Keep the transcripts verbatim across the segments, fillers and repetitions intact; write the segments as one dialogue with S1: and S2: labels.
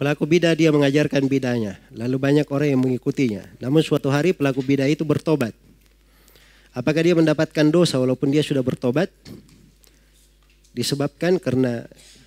S1: Pelaku bidah dia mengajarkan bidahnya, lalu banyak orang yang mengikutinya. Namun suatu hari pelaku bidah itu bertobat. Apakah dia mendapatkan dosa walaupun dia sudah bertobat? Disebabkan karena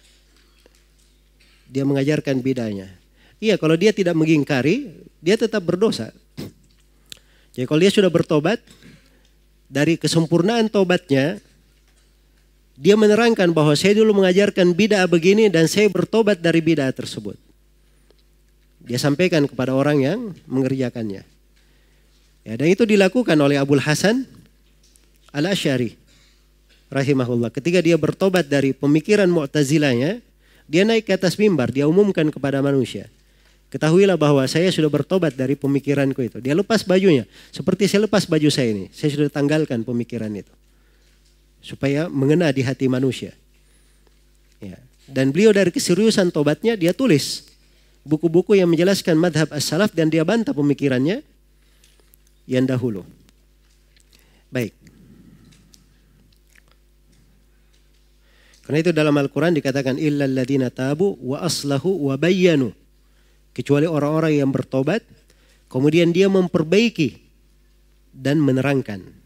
S1: dia mengajarkan bidahnya. Iya, kalau dia tidak mengingkari, dia tetap berdosa. Jadi kalau dia sudah bertobat, dari kesempurnaan tobatnya, dia menerangkan bahwa saya dulu mengajarkan bidah begini dan saya bertobat dari bidah tersebut. Dia sampaikan kepada orang yang mengerjakannya. Ya, dan itu dilakukan oleh Abul Hasan Al-Asy'ari rahimahullah. Ketika dia bertobat dari pemikiran Mu'tazilahnya, dia naik ke atas mimbar, dia umumkan kepada manusia. Ketahuilah bahwa saya sudah bertobat dari pemikiranku itu. Dia lepas bajunya, seperti saya lepas baju saya ini. Saya sudah tanggalkan pemikiran itu. Supaya mengena di hati manusia. Ya. Dan beliau dari keseriusan tobatnya, dia tulis buku-buku yang menjelaskan madhab as-salaf dan dia bantah pemikirannya yang dahulu. Baik. Karena itu dalam Al-Quran dikatakan illal ladzina tabu wa aslahu wa bayyanu. Kecuali orang-orang yang bertobat, kemudian dia memperbaiki dan menerangkan.